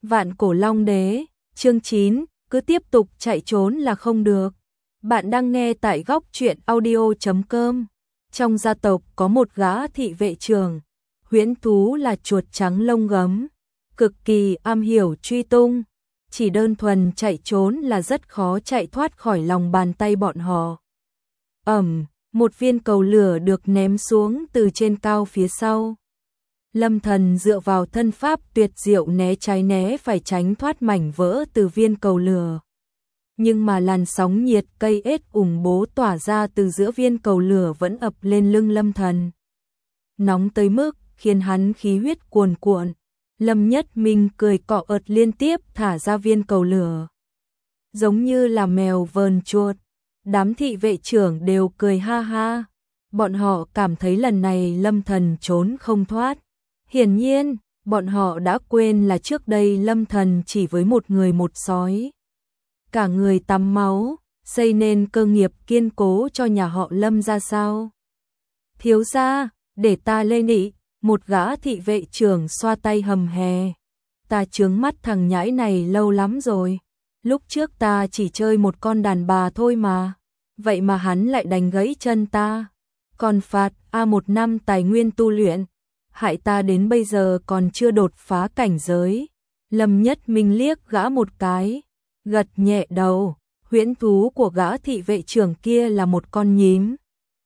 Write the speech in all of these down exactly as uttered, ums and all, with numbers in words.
Vạn Cổ Long Đế, chương chín, cứ tiếp tục chạy trốn là không được. Bạn đang nghe tại góc truyện audio chấm com. Trong gia tộc có một gã thị vệ trưởng, huyễn thú là chuột trắng lông gấm, cực kỳ am hiểu truy tung, chỉ đơn thuần chạy trốn là rất khó chạy thoát khỏi lòng bàn tay bọn họ. Ầm, một viên cầu lửa được ném xuống từ trên cao phía sau. Lâm Thần dựa vào thân pháp tuyệt diệu né trái né phải tránh thoát mảnh vỡ từ viên cầu lửa. Nhưng mà làn sóng nhiệt cây ết ủng bố tỏa ra từ giữa viên cầu lửa vẫn ập lên lưng Lâm Thần. Nóng tới mức khiến hắn khí huyết cuồn cuộn. Lâm Nhất Minh cười cọ ợt liên tiếp thả ra viên cầu lửa. Giống như là mèo vờn chuột. Đám thị vệ trưởng đều cười ha ha. Bọn họ cảm thấy lần này Lâm Thần trốn không thoát. Hiển nhiên, bọn họ đã quên là trước đây Lâm Thần chỉ với một người một sói. Cả người tắm máu, xây nên cơ nghiệp kiên cố cho nhà họ Lâm ra sao. Thiếu gia, để ta lên ị, một gã thị vệ trưởng xoa tay hầm hè. Ta chướng mắt thằng nhãi này lâu lắm rồi. Lúc trước ta chỉ chơi một con đàn bà thôi mà. Vậy mà hắn lại đánh gãy chân ta. Còn phạt A một năm tài nguyên tu luyện. Hại ta đến bây giờ còn chưa đột phá cảnh giới. Lâm Nhất Minh liếc gã một cái, gật nhẹ đầu, huyễn thú của gã thị vệ trưởng kia là một con nhím.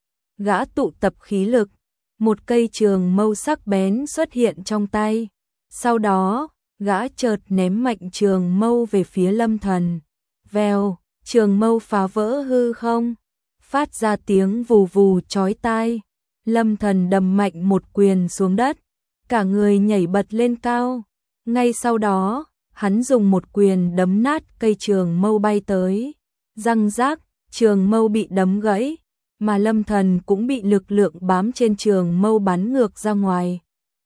Gã tụ tập khí lực, một cây trường mâu sắc bén xuất hiện trong tay. Sau đó, gã chợt ném mạnh trường mâu về phía Lâm Thần. Vèo, trường mâu phá vỡ hư không, phát ra tiếng vù vù chói tai. Lâm Thần đầm mạnh một quyền xuống đất, cả người nhảy bật lên cao. Ngay sau đó, hắn dùng một quyền đấm nát cây trường mâu bay tới. Răng rác, trường mâu bị đấm gãy, mà Lâm Thần cũng bị lực lượng bám trên trường mâu bắn ngược ra ngoài.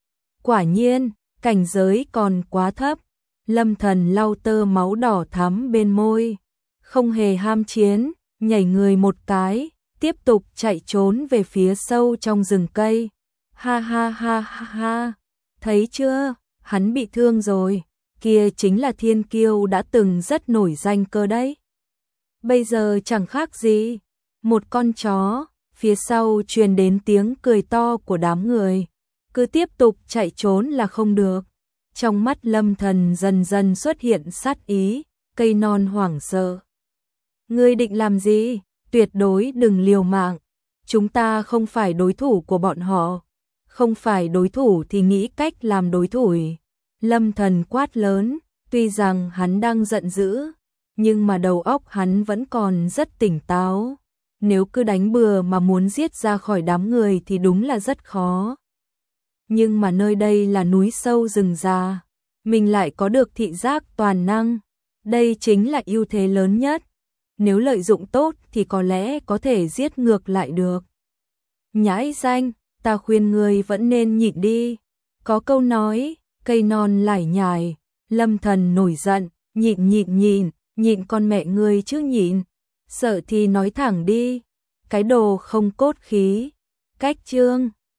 Quả nhiên, cảnh giới còn quá thấp. Lâm Thần lau tơ máu đỏ thắm bên môi, không hề ham chiến, nhảy người một cái, tiếp tục chạy trốn về phía sâu trong rừng cây. Ha ha ha ha ha, thấy chưa, hắn bị thương rồi, kia chính là thiên kiêu đã từng rất nổi danh cơ đấy. Bây giờ chẳng khác gì, một con chó, phía sau truyền đến tiếng cười to của đám người, cứ tiếp tục chạy trốn là không được. Trong mắt Lâm Thần dần dần xuất hiện sát ý, cây non hoảng sợ. Ngươi định làm gì? Tuyệt đối đừng liều mạng, chúng ta không phải đối thủ của bọn họ, không phải đối thủ thì nghĩ cách làm đối thủ. Lâm Thần quát lớn, tuy rằng hắn đang giận dữ, nhưng mà đầu óc hắn vẫn còn rất tỉnh táo. Nếu cứ đánh bừa mà muốn giết ra khỏi đám người thì đúng là rất khó. Nhưng mà nơi đây là núi sâu rừng già, mình lại có được thị giác toàn năng, đây chính là ưu thế lớn nhất. Nếu lợi dụng tốt thì có lẽ có thể giết ngược lại được. Nhãi danh, ta khuyên ngươi vẫn nên nhịn đi. Có câu nói, cây non lải nhải. Lâm Thần nổi giận, nhịn nhịn nhịn, nhịn con mẹ ngươi chứ nhịn. Sợ thì nói thẳng đi. Cái đồ không cốt khí. Cách chương